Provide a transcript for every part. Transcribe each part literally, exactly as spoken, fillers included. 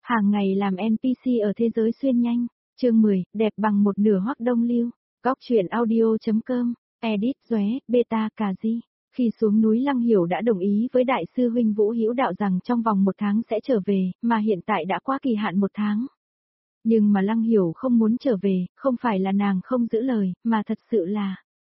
Hàng ngày làm en pê xê ở thế giới xuyên nhanh. Chương mười, đẹp bằng một nửa Hoắc Đông Lưu. Góc truyện audio.com, edit Dué, beta cà di. Khi xuống núi Lăng Hiểu đã đồng ý với đại sư huynh Vũ Hữu Đạo rằng trong vòng một tháng sẽ trở về, mà hiện tại đã qua kỳ hạn một tháng. Nhưng mà Lăng Hiểu không muốn trở về, không phải là nàng không giữ lời, mà thật sự là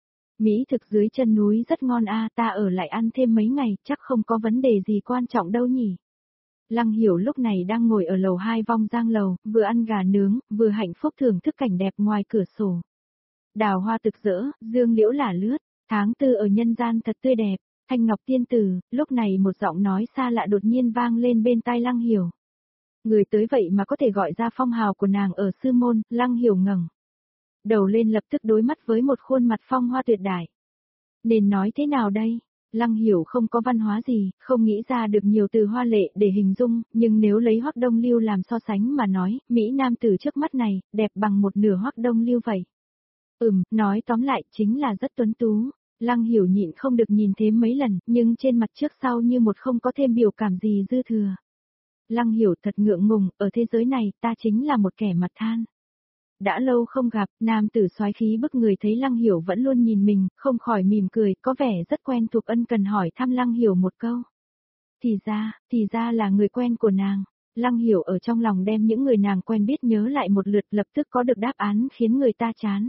mỹ thực dưới chân núi rất ngon a, ta ở lại ăn thêm mấy ngày, chắc không có vấn đề gì quan trọng đâu nhỉ. Lăng Hiểu lúc này đang ngồi ở lầu hai Vong Giang lầu, vừa ăn gà nướng, vừa hạnh phúc thưởng thức cảnh đẹp ngoài cửa sổ. Đào hoa rực rỡ, dương liễu lả lướt, tháng tư ở nhân gian thật tươi đẹp. Thanh Ngọc tiên tử, lúc này một giọng nói xa lạ đột nhiên vang lên bên tai Lăng Hiểu. Người tới vậy mà có thể gọi ra phong hào của nàng ở sư môn. Lăng Hiểu ngẩng đầu lên lập tức đối mắt với một khuôn mặt phong hoa tuyệt đại. Nên nói thế nào đây? Lăng Hiểu không có văn hóa gì, không nghĩ ra được nhiều từ hoa lệ để hình dung, nhưng nếu lấy Hoắc Đông Lưu làm so sánh mà nói, Mỹ nam tử trước mắt này, đẹp bằng một nửa Hoắc Đông Lưu vậy. Ừm, nói tóm lại, chính là rất tuấn tú. Lăng Hiểu nhịn không được nhìn thêm mấy lần, nhưng trên mặt trước sau như một không có thêm biểu cảm gì dư thừa. Lăng Hiểu thật ngượng ngùng, ở thế giới này, ta chính là một kẻ mặt than. Đã lâu không gặp, nam tử soái khí bức người thấy Lăng Hiểu vẫn luôn nhìn mình, không khỏi mỉm cười, có vẻ rất quen thuộc, ân cần hỏi thăm Lăng Hiểu một câu. Thì ra, thì ra là người quen của nàng. Lăng Hiểu ở trong lòng đem những người nàng quen biết nhớ lại một lượt, lập tức có được đáp án khiến người ta chán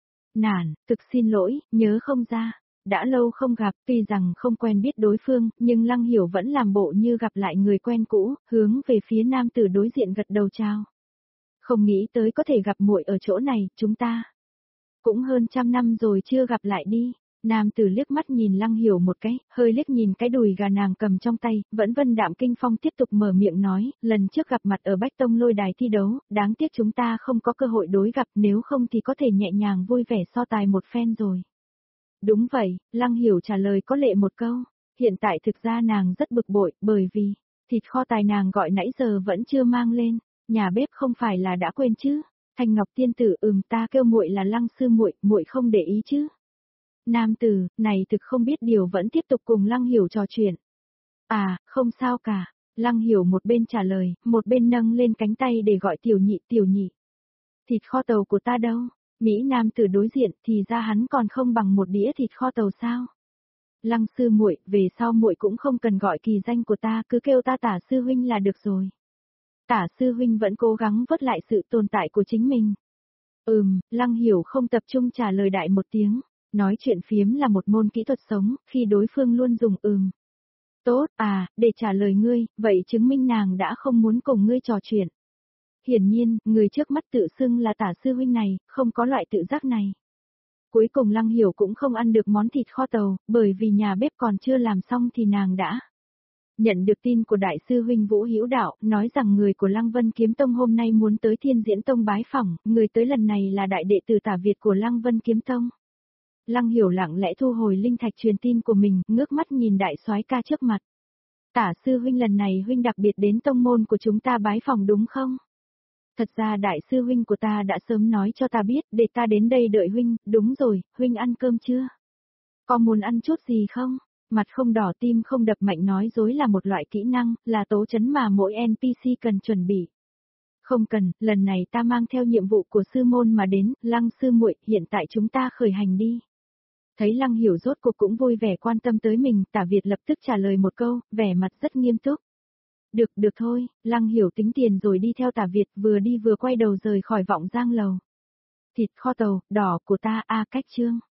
nản, thực xin lỗi, nhớ không ra. Đã lâu không gặp, tuy rằng không quen biết đối phương, nhưng Lăng Hiểu vẫn làm bộ như gặp lại người quen cũ, hướng về phía nam tử đối diện gật đầu chào. Không nghĩ tới có thể gặp muội ở chỗ này, chúng ta cũng hơn trăm năm rồi chưa gặp lại đi. Nam tử liếc mắt nhìn Lăng Hiểu một cái, hơi liếc nhìn cái đùi gà nàng cầm trong tay, vẫn vân đạm kinh phong tiếp tục mở miệng nói, lần trước gặp mặt ở Bách Tông lôi đài thi đấu, đáng tiếc chúng ta không có cơ hội đối gặp, nếu không thì có thể nhẹ nhàng vui vẻ so tài một phen rồi. Đúng vậy, Lăng Hiểu trả lời có lệ một câu, hiện tại thực ra nàng rất bực bội, bởi vì thịt kho tài nàng gọi nãy giờ vẫn chưa mang lên, nhà bếp không phải là đã quên chứ? Thanh Ngọc tiên tử, ừm, ta kêu muội là Lăng sư muội, muội không để ý chứ? Nam tử, này thực không biết điều vẫn tiếp tục cùng Lăng Hiểu trò chuyện. À, không sao cả. Lăng Hiểu một bên trả lời, một bên nâng lên cánh tay để gọi tiểu nhị, tiểu nhị. Thịt kho tàu của ta đâu? Mỹ nam tử đối diện, thì ra hắn còn không bằng một đĩa thịt kho tàu sao? Lăng sư muội, về sau muội cũng không cần gọi kỳ danh của ta, cứ kêu ta Tả sư huynh là được rồi. Tả sư huynh vẫn cố gắng vớt lại sự tồn tại của chính mình. Ừm, Lăng Hiểu không tập trung trả lời đại một tiếng. Nói chuyện phiếm là một môn kỹ thuật sống, khi đối phương luôn dùng ừm. Tốt, à, để trả lời ngươi, vậy chứng minh nàng đã không muốn cùng ngươi trò chuyện. Hiển nhiên, người trước mắt tự xưng là Tả sư huynh này, không có loại tự giác này. Cuối cùng Lăng Hiểu cũng không ăn được món thịt kho tàu, bởi vì nhà bếp còn chưa làm xong thì nàng đã nhận được tin của đại sư huynh Vũ Hữu Đạo, nói rằng người của Lăng Vân Kiếm Tông hôm nay muốn tới Thiên Diễn Tông bái phỏng, người tới lần này là đại đệ tử Tả Việt của Lăng Vân Kiếm Tông. Lăng Hiểu lặng lẽ thu hồi linh thạch truyền tin của mình, ngước mắt nhìn đại soái ca trước mặt. Tả sư huynh, lần này huynh đặc biệt đến tông môn của chúng ta bái phỏng đúng không? Thật ra đại sư huynh của ta đã sớm nói cho ta biết, để ta đến đây đợi huynh, đúng rồi, huynh ăn cơm chưa? Có muốn ăn chút gì không? Mặt không đỏ tim không đập mạnh nói dối là một loại kỹ năng, là tố chấn mà mỗi en pê xê cần chuẩn bị. Không cần, lần này ta mang theo nhiệm vụ của sư môn mà đến, Lăng sư muội, hiện tại chúng ta khởi hành đi. Thấy Lăng Hiểu rốt cuộc cũng vui vẻ quan tâm tới mình, Tả Việt lập tức trả lời một câu, vẻ mặt rất nghiêm túc. Được, được thôi, Lăng Hiểu tính tiền rồi đi theo Tả Việt, vừa đi vừa quay đầu rời khỏi Vọng Giang lầu. Thịt kho tàu, đỏ của ta, a cách chương.